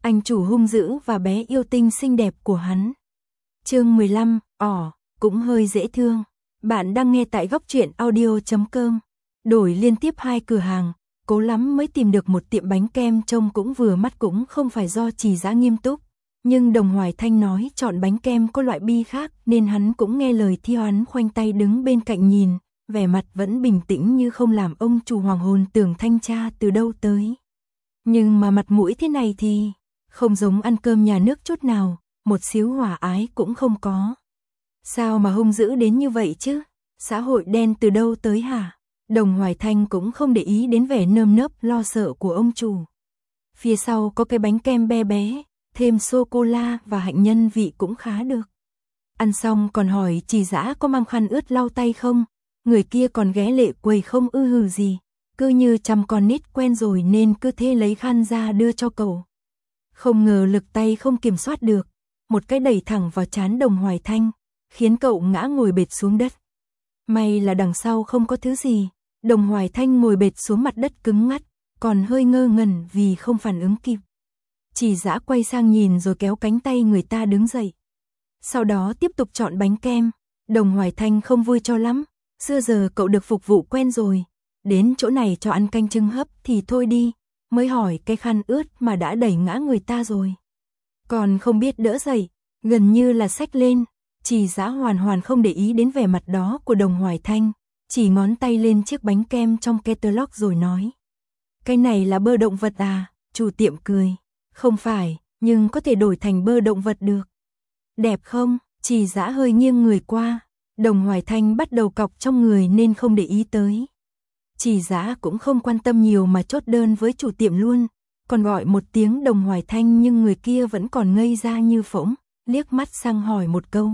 anh chủ hung dữ và bé yêu tinh xinh đẹp của hắn. Chương 15, cũng hơi dễ thương. Bạn đang nghe tại góc truyện audio.com. Đổi liên tiếp 2 cửa hàng, cố lắm mới tìm được một tiệm bánh kem trông cũng vừa mắt, cũng không phải do Trì Dã nghiêm túc. Nhưng Đồng Hoài Thanh nói chọn bánh kem có loại bi khác nên hắn cũng nghe lời theo. Hắn khoanh tay đứng bên cạnh nhìn, vẻ mặt vẫn bình tĩnh như không, làm ông chủ hoàng hồn tưởng thanh tra từ đâu tới. Nhưng mà mặt mũi thế này thì không giống ăn cơm nhà nước chút nào, một xíu hòa ái cũng không có. Sao mà hung dữ đến như vậy chứ? Xã hội đen từ đâu tới hả? Đồng Hoài Thanh cũng không để ý đến vẻ nơm nớp lo sợ của ông chủ. Phía sau có cái bánh kem bé bé, thêm sô-cô-la và hạnh nhân, vị cũng khá được. Ăn xong còn hỏi Trì Dã có mang khăn ướt lau tay không? Người kia còn ghé lệ quầy không hừ gì, cứ như chăm con nít quen rồi nên cứ thế lấy khăn ra đưa cho cậu. Không ngờ lực tay không kiểm soát được, một cái đẩy thẳng vào trán Đồng Hoài Thanh, khiến cậu ngã ngồi bệt xuống đất. May là đằng sau không có thứ gì, Đồng Hoài Thanh ngồi bệt xuống mặt đất cứng ngắt, còn hơi ngơ ngẩn vì không phản ứng kịp. Trì Dã quay sang nhìn rồi kéo cánh tay người ta đứng dậy. Sau đó tiếp tục chọn bánh kem. Đồng Hoài Thanh không vui cho lắm, xưa giờ cậu được phục vụ quen rồi, đến chỗ này cho ăn canh trứng hấp thì thôi đi, mới hỏi cái khăn ướt mà đã đẩy ngã người ta rồi. Còn không biết đỡ dậy, gần như là xách lên. Trì Dã hoàn không để ý đến vẻ mặt đó của Đồng Hoài Thanh, chỉ ngón tay lên chiếc bánh kem trong catalog rồi nói. Cái này là bơ động vật à? Chủ tiệm cười. Không phải, nhưng có thể đổi thành bơ động vật được. Đẹp không? Trì Dã hơi nghiêng người qua. Đồng Hoài Thanh bắt đầu cọc trong người nên không để ý tới. Trì Dã cũng không quan tâm nhiều mà chốt đơn với chủ tiệm luôn, còn gọi một tiếng Đồng Hoài Thanh, nhưng người kia vẫn còn ngây ra như phỗng, liếc mắt sang hỏi một câu.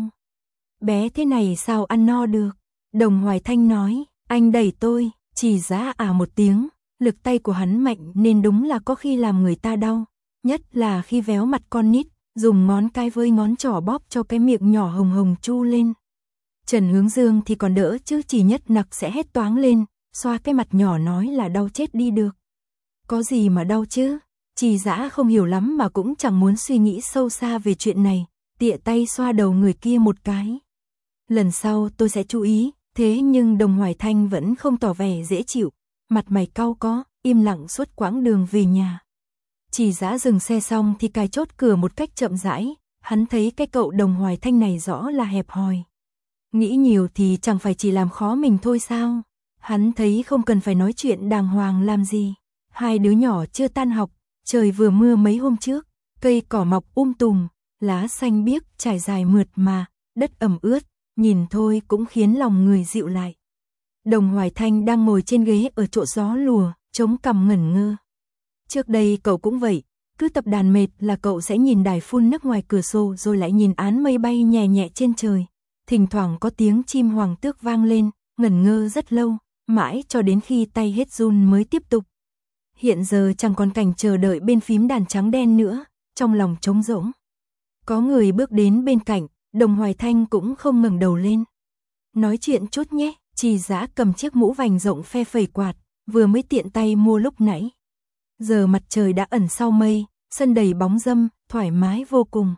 Bé thế này sao ăn no được? Đồng Hoài Thanh nói, anh đẩy tôi. Trì Dã một tiếng, lực tay của hắn mạnh nên đúng là có khi làm người ta đau, nhất là khi véo mặt con nít, dùng ngón cái với ngón trỏ bóp cho cái miệng nhỏ hồng hồng chu lên. Trần Hướng Dương thì còn đỡ chứ Trì Nhất Nặc sẽ hét toáng lên, xoa cái mặt nhỏ nói là đau chết đi được. Có gì mà đau chứ? Trì Dã không hiểu lắm mà cũng chẳng muốn suy nghĩ sâu xa về chuyện này, tịa tay xoa đầu người kia một cái. Lần sau tôi sẽ chú ý. Thế nhưng Đồng Hoài Thanh vẫn không tỏ vẻ dễ chịu, mặt mày cau có, im lặng suốt quãng đường về nhà. Trì Dã dừng xe xong thì cài chốt cửa một cách chậm rãi, hắn thấy cái cậu Đồng Hoài Thanh này rõ là hẹp hòi. Nghĩ nhiều thì chẳng phải chỉ làm khó mình thôi sao? Hắn thấy không cần phải nói chuyện đàng hoàng làm gì. Hai đứa nhỏ chưa tan học, trời vừa mưa mấy hôm trước, cây cỏ mọc tùm, lá xanh biếc trải dài mượt mà, đất ẩm ướt, nhìn thôi cũng khiến lòng người dịu lại. Đồng Hoài Thanh đang ngồi trên ghế ở chỗ gió lùa, chống cằm ngẩn ngơ. Trước đây cậu cũng vậy, cứ tập đàn mệt là cậu sẽ nhìn đài phun nước ngoài cửa sổ rồi lại nhìn áng mây bay nhẹ nhẹ trên trời. Thỉnh thoảng có tiếng chim hoàng tước vang lên, ngẩn ngơ rất lâu, mãi cho đến khi tay hết run mới tiếp tục. Hiện giờ chẳng còn cảnh chờ đợi bên phím đàn trắng đen nữa, trong lòng trống rỗng. Có người bước đến bên cạnh, Đồng Hoài Thanh cũng không ngẩng đầu lên. Nói chuyện chút nhé. Trì Dã cầm chiếc mũ vành rộng phe phẩy quạt, vừa mới tiện tay mua lúc nãy. Giờ mặt trời đã ẩn sau mây, sân đầy bóng râm, thoải mái vô cùng.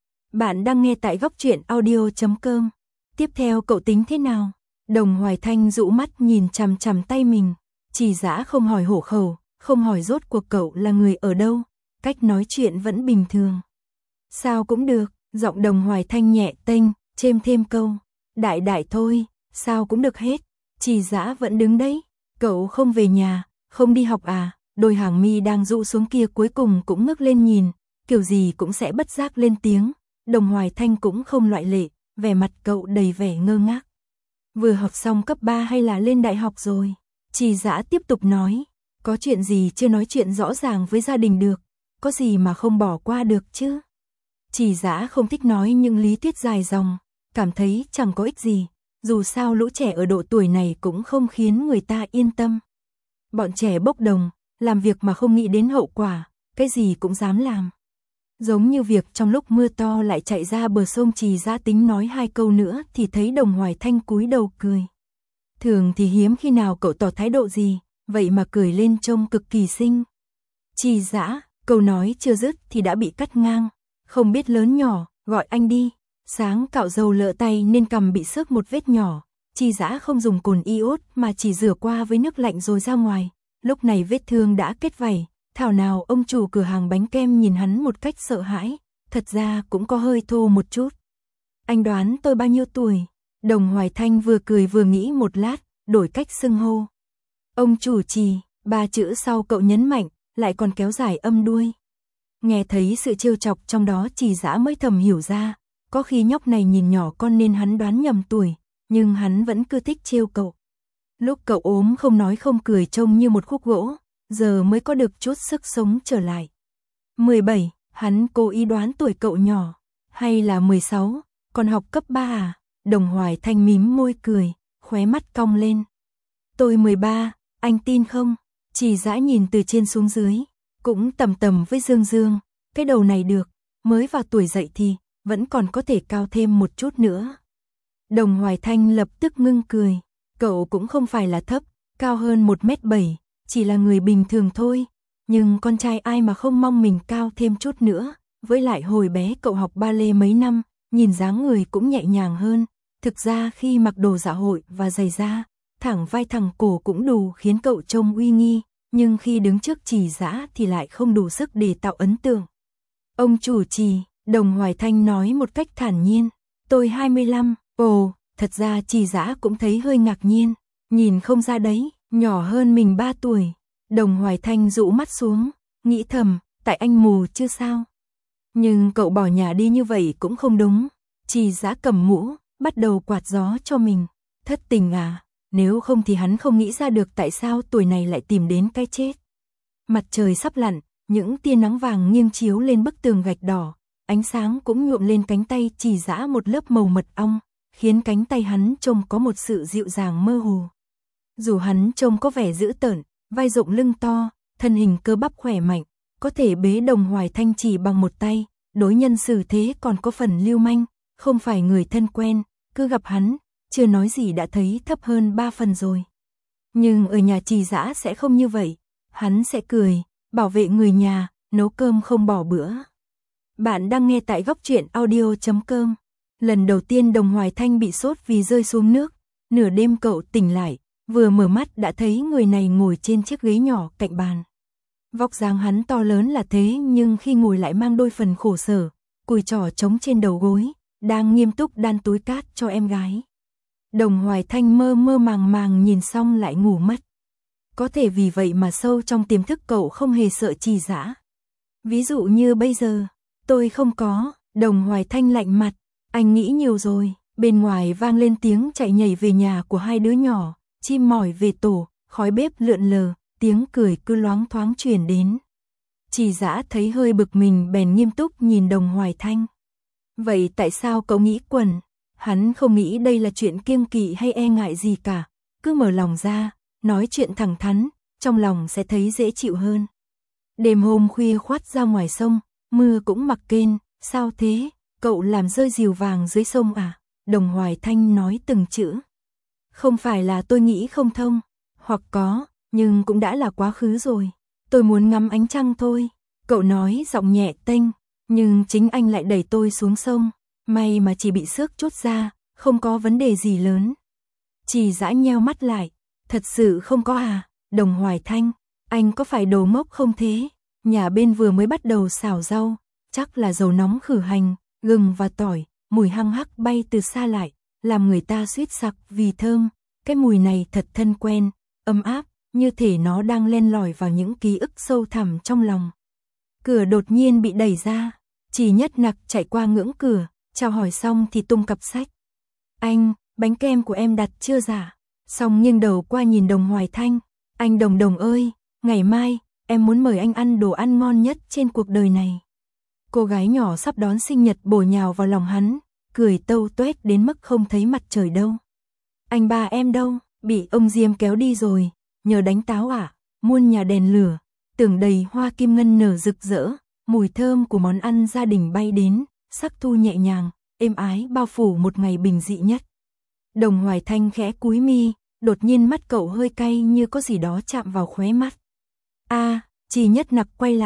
Bạn đang nghe tại góc truyện audio.com. Tiếp theo cậu tính thế nào? Đồng Hoài Thanh dụ mắt nhìn chằm chằm tay mình. Trì Dã không hỏi hộ khẩu, không hỏi rốt cuộc cậu là người ở đâu, cách nói chuyện vẫn bình thường. Sao cũng được, giọng Đồng Hoài Thanh nhẹ tênh, chêm thêm câu. Đại đại thôi, sao cũng được hết. Trì Dã vẫn đứng đấy. Cậu không về nhà, không đi học à? Đôi hàng mi đang rũ xuống kia cuối cùng cũng ngước lên nhìn, kiểu gì cũng sẽ bất giác lên tiếng. Đồng Hoài Thanh cũng không loại lệ, vẻ mặt cậu đầy vẻ ngơ ngác. Vừa học xong cấp 3 hay là lên đại học rồi? Trì Dã tiếp tục nói, có chuyện gì chưa nói chuyện rõ ràng với gia đình được, có gì mà không bỏ qua được chứ? Trì Dã không thích nói những lý thuyết dài dòng, cảm thấy chẳng có ích gì, dù sao lũ trẻ ở độ tuổi này cũng không khiến người ta yên tâm. Bọn trẻ bốc đồng, làm việc mà không nghĩ đến hậu quả, cái gì cũng dám làm. Giống như việc trong lúc mưa to lại chạy ra bờ sông. Trì Dã tính nói 2 câu nữa thì thấy Đồng Hoài Thanh cúi đầu cười. Thường thì hiếm khi nào cậu tỏ thái độ gì, vậy mà cười lên trông cực kỳ xinh. Trì Dã, Câu nói chưa dứt thì đã bị cắt ngang. Không biết lớn nhỏ, gọi anh đi. Sáng cạo râu lợ tay nên cằm bị xước một vết nhỏ. Chi Dã không dùng cồn iốt mà chỉ rửa qua với nước lạnh rồi ra ngoài. Lúc này vết thương đã kết vảy. Thảo nào ông chủ cửa hàng bánh kem nhìn hắn một cách sợ hãi. Thật ra cũng có hơi thô một chút. Anh đoán tôi bao nhiêu tuổi? Đồng Hoài Thanh vừa cười vừa nghĩ một lát, đổi cách xưng hô. Ông chủ Trì, 3 chữ sau cậu nhấn mạnh, lại còn kéo dài âm đuôi. Nghe thấy sự trêu chọc trong đó Chi Dã mới thầm hiểu ra, có khi nhóc này nhìn nhỏ con nên hắn đoán nhầm tuổi, nhưng hắn vẫn cứ thích trêu cậu. Lúc cậu ốm không nói không cười trông như một khúc gỗ, giờ mới có được chút sức sống trở lại. 17, hắn cố ý đoán tuổi cậu nhỏ, hay là 16, còn học cấp 3 à? Đồng Hoài Thanh mím môi cười, khóe mắt cong lên. Tôi 13, anh tin không? Chi Dã nhìn từ trên xuống dưới, cũng tầm tầm với Dương Dương, cái đầu này được, mới vào tuổi dậy thì, vẫn còn có thể cao thêm một chút nữa. Đồng Hoài Thanh lập tức ngưng cười, cậu cũng không phải là thấp, cao hơn 1m7, chỉ là người bình thường thôi, nhưng con trai ai mà không mong mình cao thêm chút nữa, với lại hồi bé cậu học ballet mấy năm, nhìn dáng người cũng nhẹ nhàng hơn, thực ra khi mặc đồ dạ hội và giày da, thẳng vai thẳng cổ cũng đủ khiến cậu trông uy nghi, nhưng khi đứng trước Chi Dã thì lại không đủ sức để tạo ấn tượng. Ông chủ Trì, Đồng Hoài Thanh nói một cách thản nhiên, tôi 25, ồ, thật ra Chi Dã cũng thấy hơi ngạc nhiên, nhìn không ra đấy, nhỏ hơn mình 3 tuổi. Đồng Hoài Thanh rũ mắt xuống, nghĩ thầm, tại anh mù chứ sao. Nhưng cậu bỏ nhà đi như vậy cũng không đúng. Chi Dã cầm mũ, bắt đầu quạt gió cho mình. Thất tình à, nếu không thì hắn không nghĩ ra được tại sao tuổi này lại tìm đến cái chết. Mặt trời sắp lặn, những tia nắng vàng nghiêng chiếu lên bức tường gạch đỏ, ánh sáng cũng nhuộm lên cánh tay Chi Dã một lớp màu mật ong, khiến cánh tay hắn trông có một sự dịu dàng mơ hồ. Dù hắn trông có vẻ dữ tợn, vai rộng lưng to, thân hình cơ bắp khỏe mạnh, có thể bế Đồng Hoài Thanh chỉ bằng một tay, đối nhân xử thế còn có phần lưu manh, không phải người thân quen, cứ gặp hắn, chưa nói gì đã thấy thấp hơn 3 phần rồi. Nhưng ở nhà Chi Dã sẽ không như vậy, hắn sẽ cười, bảo vệ người nhà, nấu cơm không bỏ bữa. Bạn đang nghe tại góc truyện audio.com. Lần đầu tiên Đồng Hoài Thanh bị sốt vì rơi xuống nước, nửa đêm cậu tỉnh lại, vừa mở mắt đã thấy người này ngồi trên chiếc ghế nhỏ cạnh bàn. Vóc dáng hắn to lớn là thế nhưng khi ngồi lại mang đôi phần khổ sở, cùi trỏ trống trên đầu gối, đang nghiêm túc đan túi cát cho em gái. Đồng Hoài Thanh mơ mơ màng màng nhìn xong lại ngủ mất. Có thể vì vậy mà sâu trong tiềm thức cậu không hề sợ Chi Dã. Ví dụ như bây giờ, tôi không có, Đồng Hoài Thanh lạnh mặt, anh nghĩ nhiều rồi. Bên ngoài vang lên tiếng chạy nhảy về nhà của hai đứa nhỏ, chim mỏi về tổ, khói bếp lượn lờ, tiếng cười cứ loáng thoáng truyền đến. Chi Dã thấy hơi bực mình bèn nghiêm túc nhìn Đồng Hoài Thanh. Vậy tại sao cậu nghĩ quẩn? Hắn không nghĩ đây là chuyện kiêng kỵ hay e ngại gì cả, cứ mở lòng ra, nói chuyện thẳng thắn, trong lòng sẽ thấy dễ chịu hơn. Đêm hôm khuya khoắt ra ngoài sông, mưa cũng mặc kên, sao thế, cậu làm rơi diều vàng dưới sông à? Đồng Hoài Thanh nói từng chữ. Không phải là tôi nghĩ không thông, hoặc có, nhưng cũng đã là quá khứ rồi. Tôi muốn ngắm ánh trăng thôi. Cậu nói giọng nhẹ tênh, nhưng chính anh lại đẩy tôi xuống sông. May mà chỉ bị xước chút ra, không có vấn đề gì lớn. Chi Dã nheo mắt lại. Thật sự không có à? Đồng Hoài Thanh, anh có phải đồ ngốc không thế? Nhà bên vừa mới bắt đầu xào rau, chắc là dầu nóng khử hành, gừng và tỏi, mùi hăng hắc bay từ xa lại, làm người ta suýt sặc vì thơm. Cái mùi này thật thân quen, ấm áp, như thể nó đang len lỏi vào những ký ức sâu thẳm trong lòng. Cửa đột nhiên bị đẩy ra, Chỉ Nhất Nặc chạy qua ngưỡng cửa, chào hỏi xong thì tung cặp sách. Anh, bánh kem của em đặt chưa dạ? Xong nghiêng đầu qua nhìn Đồng Hoài Thanh. Anh Đồng Đồng ơi, ngày mai, em muốn mời anh ăn đồ ăn ngon nhất trên cuộc đời này. Cô gái nhỏ sắp đón sinh nhật bổ nhào vào lòng hắn, cười tâu tuét đến mức không thấy mặt trời đâu. Anh ba em đâu, bị ông Diêm kéo đi rồi, nhờ đánh táo à? Muôn nhà đèn lửa, tưởng đầy hoa kim ngân nở rực rỡ, mùi thơm của món ăn gia đình bay đến, sắc thu nhẹ nhàng, êm ái bao phủ một ngày bình dị nhất. Đồng Hoài Thanh khẽ cúi mi, đột nhiên mắt cậu hơi cay như có gì đó chạm vào khóe mắt. Chỉ Nhất Nặc quay lại,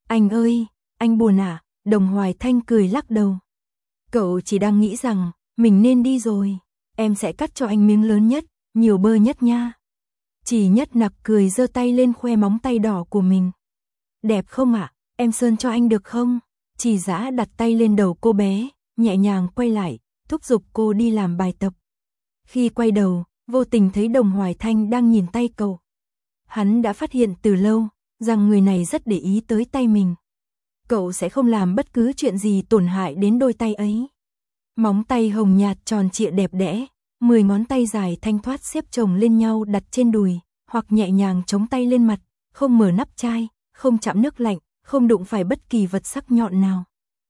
Anh ơi, anh buồn à? Đồng Hoài Thanh cười lắc đầu. Cậu chỉ đang nghĩ rằng, mình nên đi rồi. Em sẽ cắt cho anh miếng lớn nhất, nhiều bơ nhất nha. Chỉ Nhất Nặc cười giơ tay lên khoe móng tay đỏ của mình. Đẹp không ạ? Em sơn cho anh được không? Chỉ Dã đặt tay lên đầu cô bé, nhẹ nhàng quay lại, thúc giục cô đi làm bài tập. Khi quay đầu, vô tình thấy Đồng Hoài Thanh đang nhìn tay cậu. Hắn đã phát hiện từ lâu, rằng người này rất để ý tới tay mình. Cậu sẽ không làm bất cứ chuyện gì tổn hại đến đôi tay ấy. Móng tay hồng nhạt tròn trịa đẹp đẽ, 10 ngón tay dài thanh thoát xếp chồng lên nhau đặt trên đùi, hoặc nhẹ nhàng chống tay lên mặt, không mở nắp chai, không chạm nước lạnh, không đụng phải bất kỳ vật sắc nhọn nào.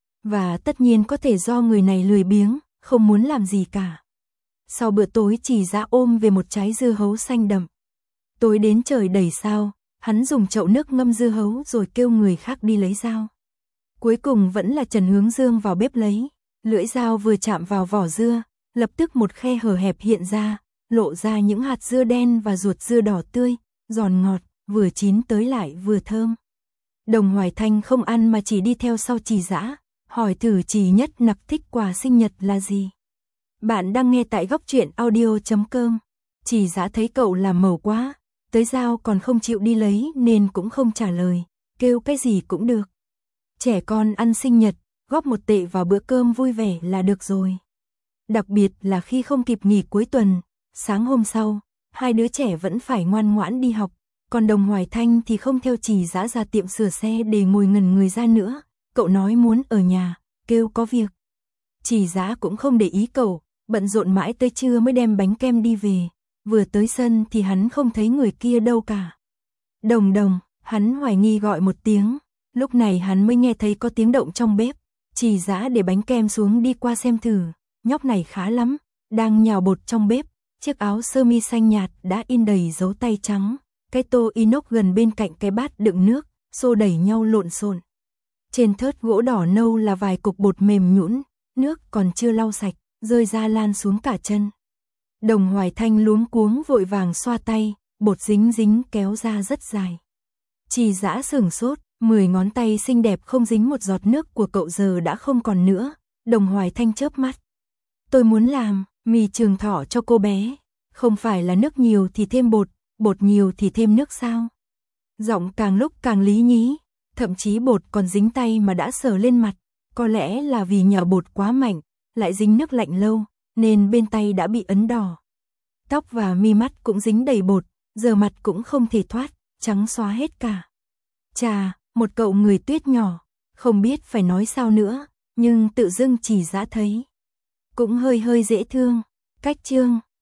Và tất nhiên có thể do người này lười biếng, không muốn làm gì cả. Sau bữa tối Chỉ Dã ôm về một trái dưa hấu xanh đậm. Tối đến trời đầy sao, hắn dùng chậu nước ngâm dưa hấu rồi kêu người khác đi lấy dao. Cuối cùng vẫn là Trần Hướng Dương vào bếp lấy. Lưỡi dao vừa chạm vào vỏ dưa, lập tức một khe hở hẹp hiện ra, lộ ra những hạt dưa đen và ruột dưa đỏ tươi, giòn ngọt, vừa chín tới lại vừa thơm. Đồng Hoài Thanh không ăn mà chỉ đi theo sau Chỉ Dã, hỏi thử Chỉ Nhất Nặc thích quà sinh nhật là gì. Bạn đang nghe tại góc truyện audio.com. Chỉ Dã thấy cậu làm màu quá, tới dao còn không chịu đi lấy nên cũng không trả lời, kêu cái gì cũng được. Trẻ con ăn sinh nhật, góp 1 tệ vào bữa cơm vui vẻ là được rồi. Đặc biệt là khi không kịp nghỉ cuối tuần, sáng hôm sau, 2 đứa trẻ vẫn phải ngoan ngoãn đi học, còn Đồng Hoài Thanh thì không theo Chỉ Dã ra tiệm sửa xe để ngồi ngẩn người ra nữa, cậu nói muốn ở nhà, kêu có việc. Chỉ Dã cũng không để ý cậu, bận rộn mãi tới trưa mới đem bánh kem đi về, vừa tới sân thì hắn không thấy người kia đâu cả. Đồng Đồng, hắn hoài nghi gọi một tiếng, lúc này hắn mới nghe thấy có tiếng động trong bếp. Chỉ Dã để bánh kem xuống đi qua xem thử, nhóc này khá lắm, đang nhào bột trong bếp, chiếc áo sơ mi xanh nhạt đã in đầy dấu tay trắng, cái tô inox gần bên cạnh cái bát đựng nước, xô đẩy nhau lộn xộn. Trên thớt gỗ đỏ nâu là vài cục bột mềm nhũn, nước còn chưa lau sạch, rơi ra lan xuống cả chân. Đồng Hoài Thanh luống cuống vội vàng xoa tay, bột dính dính kéo ra rất dài. Chỉ Dã sửng sốt, 10 ngón tay xinh đẹp không dính một giọt nước của cậu giờ đã không còn nữa. Đồng Hoài Thanh chớp mắt. Tôi muốn làm mì trường thọ cho cô bé, không phải là nước nhiều thì thêm bột, bột nhiều thì thêm nước sao? Giọng càng lúc càng lý nhí, thậm chí bột còn dính tay mà đã sờ lên mặt, có lẽ là vì nhào bột quá mạnh, lại dính nước lạnh lâu, nên bên tay đã bị ấn đỏ. Tóc và mi mắt cũng dính đầy bột, giờ mặt cũng không thể thoát, trắng xóa hết cả. Chà, một cậu người tuyết nhỏ, không biết phải nói sao nữa, nhưng tự dưng Chỉ Dã thấy cũng hơi hơi dễ thương. Cách chương